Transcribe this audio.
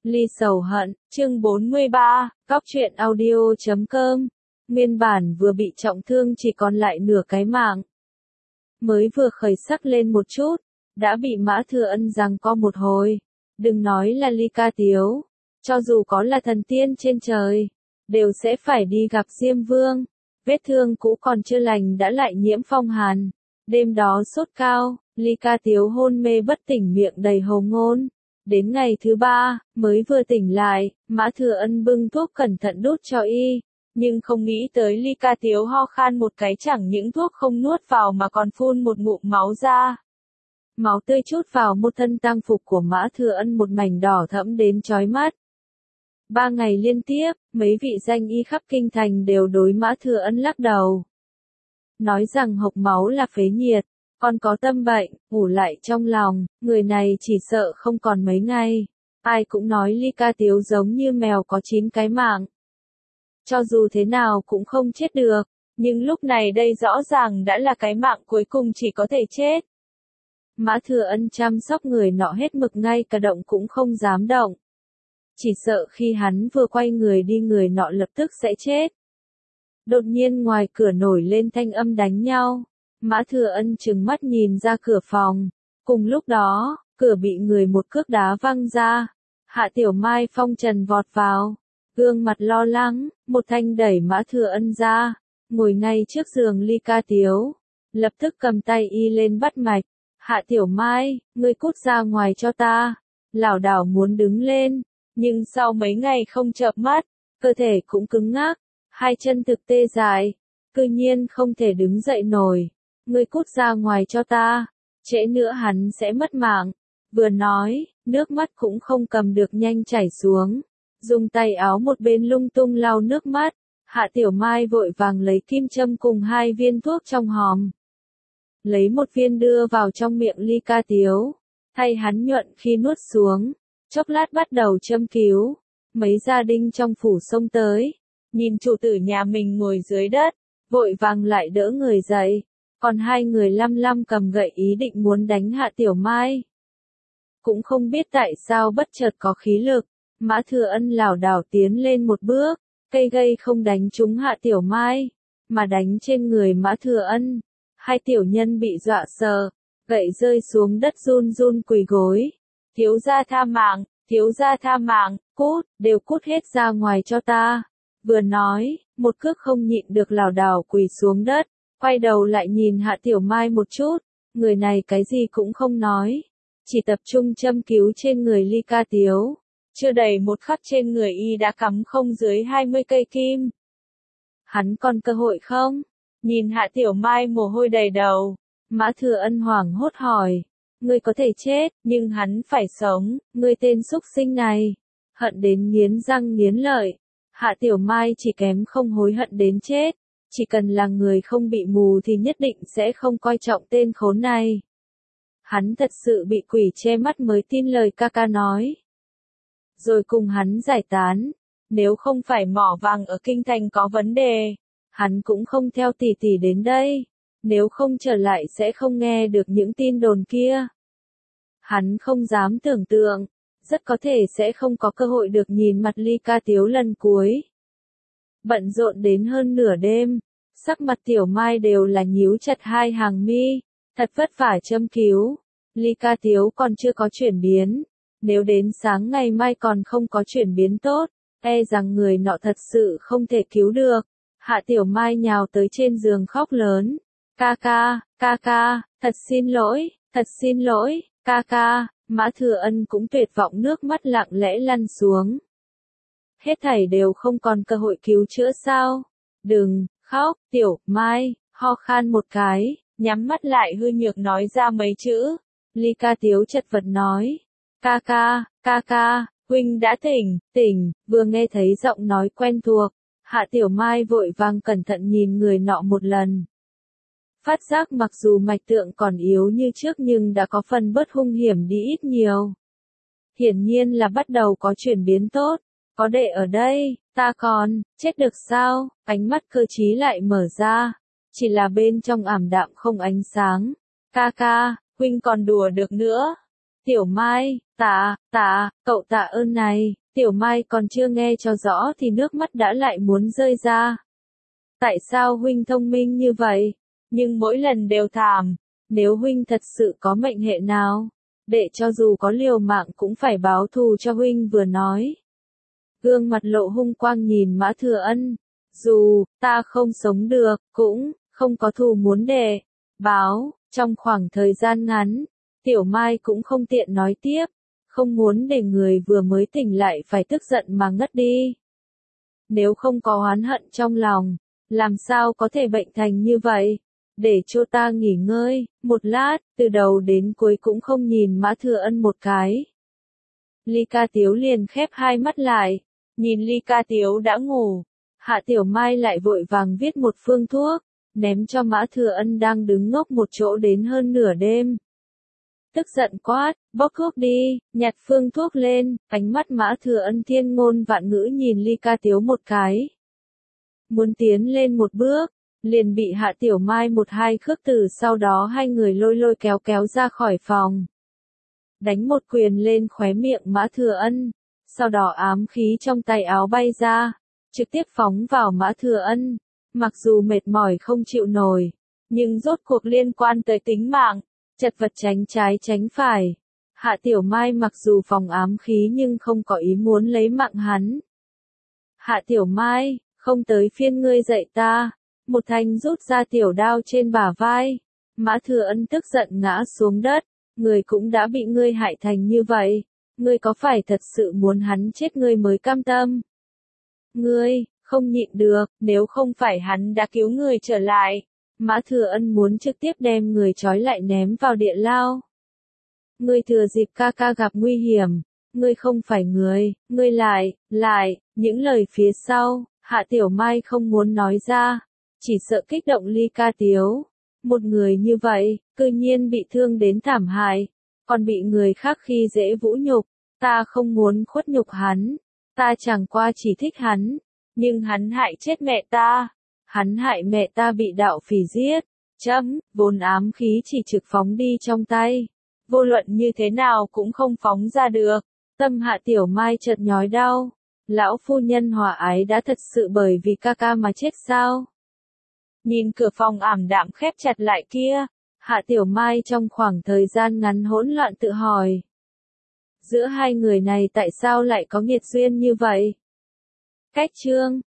Ly sầu hận, chương 43, Cóc truyện audio.com. Nguyên bản vừa bị trọng thương chỉ còn lại nửa cái mạng. Mới vừa khởi sắc lên một chút, đã bị Mã Thừa Ân giằng co một hồi. Đừng nói là Ly Ca Tiếu, cho dù có là thần tiên trên trời, đều sẽ phải đi gặp Diêm Vương. Vết thương cũ còn chưa lành đã lại nhiễm phong hàn. Đêm đó sốt cao, Ly Ca Tiếu hôn mê bất tỉnh, miệng đầy hồ ngôn. Đến ngày thứ 3, mới vừa tỉnh lại, Mã Thừa Ân bưng thuốc cẩn thận đút cho y. Nhưng không nghĩ tới Ly Ca Tiếu ho khan một cái, chẳng những thuốc không nuốt vào mà còn phun một ngụm máu ra. Máu tươi chút vào một thân tang phục của Mã Thừa Ân, một mảnh đỏ thẫm đến chói mắt. 3 ngày liên tiếp, mấy vị danh y khắp kinh thành đều đối Mã Thừa Ân lắc đầu. Nói rằng hộc máu là phế nhiệt, còn có tâm bệnh, ngủ lại trong lòng, người này chỉ sợ không còn mấy ngày. Ai cũng nói Ly Ca Tiếu giống như mèo có 9 cái mạng. Cho dù thế nào cũng không chết được, nhưng lúc này đây rõ ràng đã là cái mạng cuối cùng chỉ có thể chết. Mã Thừa Ân chăm sóc người nọ hết mực, ngay cả động cũng không dám động. Chỉ sợ khi hắn vừa quay người đi, người nọ lập tức sẽ chết. Đột nhiên ngoài cửa nổi lên thanh âm đánh nhau. Mã Thừa Ân trừng mắt nhìn ra cửa phòng. Cùng lúc đó, cửa bị người một cước đá văng ra. Hạ Tiểu Mai phong trần vọt vào. Gương mặt lo lắng, một thanh đẩy Mã Thừa Ân ra. Ngồi ngay trước giường Ly Ca Tiếu. Lập tức cầm tay y lên bắt mạch. Hạ Tiểu Mai, ngươi cút ra ngoài cho ta. Lảo đảo muốn đứng lên. Nhưng sau mấy ngày không chợp mắt, cơ thể cũng cứng ngắc. Hai chân thực tê dại. Cư nhiên không thể đứng dậy nổi. Ngươi cút ra ngoài cho ta, trễ nữa hắn sẽ mất mạng. Vừa nói, nước mắt cũng không cầm được nhanh chảy xuống. Dùng tay áo một bên lung tung lau nước mắt. Hạ Tiểu Mai vội vàng lấy kim châm cùng 2 viên thuốc trong hòm. Lấy một viên đưa vào trong miệng Ly Ca Tiếu. Thay hắn nhuận khi nuốt xuống. Chốc lát bắt đầu châm cứu. Mấy gia đình trong phủ xông tới. Nhìn chủ tử nhà mình ngồi dưới đất. Vội vàng lại đỡ người dậy. Còn 2 người lăm cầm gậy ý định muốn đánh Hạ Tiểu Mai. Cũng không biết tại sao bất chợt có khí lực. Mã Thừa Ân lảo đảo tiến lên một bước. Cây gậy không đánh trúng Hạ Tiểu Mai, mà đánh trên người Mã Thừa Ân. 2 tiểu nhân bị dọa sợ. Gậy rơi xuống đất run run quỳ gối. Thiếu gia tha mạng, thiếu gia tha mạng, cút, đều cút hết ra ngoài cho ta. Vừa nói, một cước không nhịn được lảo đảo quỳ xuống đất. Quay đầu lại nhìn Hạ Tiểu Mai một chút, người này cái gì cũng không nói, chỉ tập trung châm cứu trên người Ly Ca Tiếu. Chưa đầy một khắc trên người y đã cắm không dưới 20 cây kim. Hắn còn cơ hội không? Nhìn Hạ Tiểu Mai mồ hôi đầy đầu, Mã Thừa Ân hoảng hốt hỏi, ngươi có thể chết, nhưng hắn phải sống, ngươi tên súc sinh này. Hận đến nghiến răng nghiến lợi, Hạ Tiểu Mai chỉ kém không hối hận đến chết. Chỉ cần là người không bị mù thì nhất định sẽ không coi trọng tên khốn này. Hắn thật sự bị quỷ che mắt mới tin lời ca ca nói. Rồi cùng hắn giải tán. Nếu không phải mỏ vàng ở kinh thành có vấn đề, hắn cũng không theo tỷ tỷ đến đây. Nếu không trở lại sẽ không nghe được những tin đồn kia. Hắn không dám tưởng tượng, rất có thể sẽ không có cơ hội được nhìn mặt Ly Ca Tiếu lần cuối. Bận rộn đến hơn nửa đêm, sắc mặt Tiểu Mai đều là nhíu chặt 2 hàng mi, thật vất vả châm cứu. Ly Ca Tiếu còn chưa có chuyển biến, nếu đến sáng ngày mai còn không có chuyển biến tốt, e rằng người nọ thật sự không thể cứu được. Hạ Tiểu Mai nhào tới trên giường khóc lớn, ca ca, thật xin lỗi, ca ca. Mã Thừa Ân cũng tuyệt vọng, nước mắt lặng lẽ lăn xuống. Hết thảy đều không còn cơ hội cứu chữa sao? Đừng khóc, Tiểu Mai, ho khan một cái, nhắm mắt lại hư nhược nói ra mấy chữ. Ly Ca Tiếu chật vật nói, ca ca, huynh đã tỉnh. Vừa nghe thấy giọng nói quen thuộc, Hạ Tiểu Mai vội vàng cẩn thận nhìn người nọ một lần. Phát giác mặc dù mạch tượng còn yếu như trước nhưng đã có phần bớt hung hiểm đi ít nhiều. Hiển nhiên là bắt đầu có chuyển biến tốt. Có đệ ở đây, ta còn, chết được sao? Ánh mắt Cơ Chí lại mở ra. Chỉ là bên trong ảm đạm không ánh sáng. Ca ca, huynh còn đùa được nữa. Tiểu Mai, cậu tạ ơn này, Tiểu Mai còn chưa nghe cho rõ thì nước mắt đã lại muốn rơi ra. Tại sao huynh thông minh như vậy? Nhưng mỗi lần đều thảm, nếu huynh thật sự có mệnh hệ nào, để cho dù có liều mạng cũng phải báo thù cho huynh vừa nói. Gương mặt lộ hung quang nhìn Mã Thừa Ân, dù ta không sống được, cũng không có thù muốn để báo, trong khoảng thời gian ngắn, Tiểu Mai cũng không tiện nói tiếp, không muốn để người vừa mới tỉnh lại phải tức giận mà ngất đi. Nếu không có oán hận trong lòng, làm sao có thể bệnh thành như vậy? Để cho ta nghỉ ngơi, một lát, từ đầu đến cuối cũng không nhìn Mã Thừa Ân một cái. Ly Ca Tiếu liền khép hai mắt lại, nhìn Ly Ca Tiếu đã ngủ, Hạ Tiểu Mai lại vội vàng viết một phương thuốc, ném cho Mã Thừa Ân đang đứng ngốc một chỗ đến hơn nửa đêm. Tức giận quát, bóc thuốc đi, nhặt phương thuốc lên, ánh mắt Mã Thừa Ân thiên ngôn vạn ngữ nhìn Ly Ca Tiếu một cái. Muốn tiến lên một bước, liền bị Hạ Tiểu Mai một hai khước từ sau đó hai người lôi lôi kéo kéo ra khỏi phòng. Đánh một quyền lên khóe miệng Mã Thừa Ân, sau đó ám khí trong tay áo bay ra, trực tiếp phóng vào Mã Thừa Ân. Mặc dù mệt mỏi không chịu nổi, nhưng rốt cuộc liên quan tới tính mạng, chật vật tránh trái tránh phải. Hạ Tiểu Mai mặc dù phòng ám khí nhưng không có ý muốn lấy mạng hắn. Hạ Tiểu Mai, không tới phiên ngươi dạy ta. Một thanh rút ra tiểu đao trên bả vai. Mã Thừa Ân tức giận ngã xuống đất. Người cũng đã bị ngươi hại thành như vậy. Ngươi có phải thật sự muốn hắn chết ngươi mới cam tâm? Ngươi, không nhịn được, nếu không phải hắn đã cứu người trở lại. Mã Thừa Ân muốn trực tiếp đem người trói lại ném vào địa lao. Ngươi thừa dịp ca ca gặp nguy hiểm. Ngươi không phải người, ngươi lại, những lời phía sau, Hạ Tiểu Mai không muốn nói ra. Chỉ sợ kích động Ly Ca Tiếu. Một người như vậy, cư nhiên bị thương đến thảm hại, còn bị người khác khi dễ vũ nhục. Ta không muốn khuất nhục hắn, ta chẳng qua chỉ thích hắn, nhưng hắn hại chết mẹ ta. Hắn hại mẹ ta bị đạo phỉ giết. Vốn ám khí chỉ trực phóng đi trong tay. Vô luận như thế nào cũng không phóng ra được. Tâm Hạ Tiểu Mai chợt nhói đau. Lão phu nhân hòa ái đã thật sự bởi vì ca ca mà chết sao? Nhìn cửa phòng ảm đạm khép chặt lại kia, Hạ Tiểu Mai trong khoảng thời gian ngắn hỗn loạn tự hỏi. Giữa hai người này tại sao lại có nghiệt duyên như vậy? Cách chương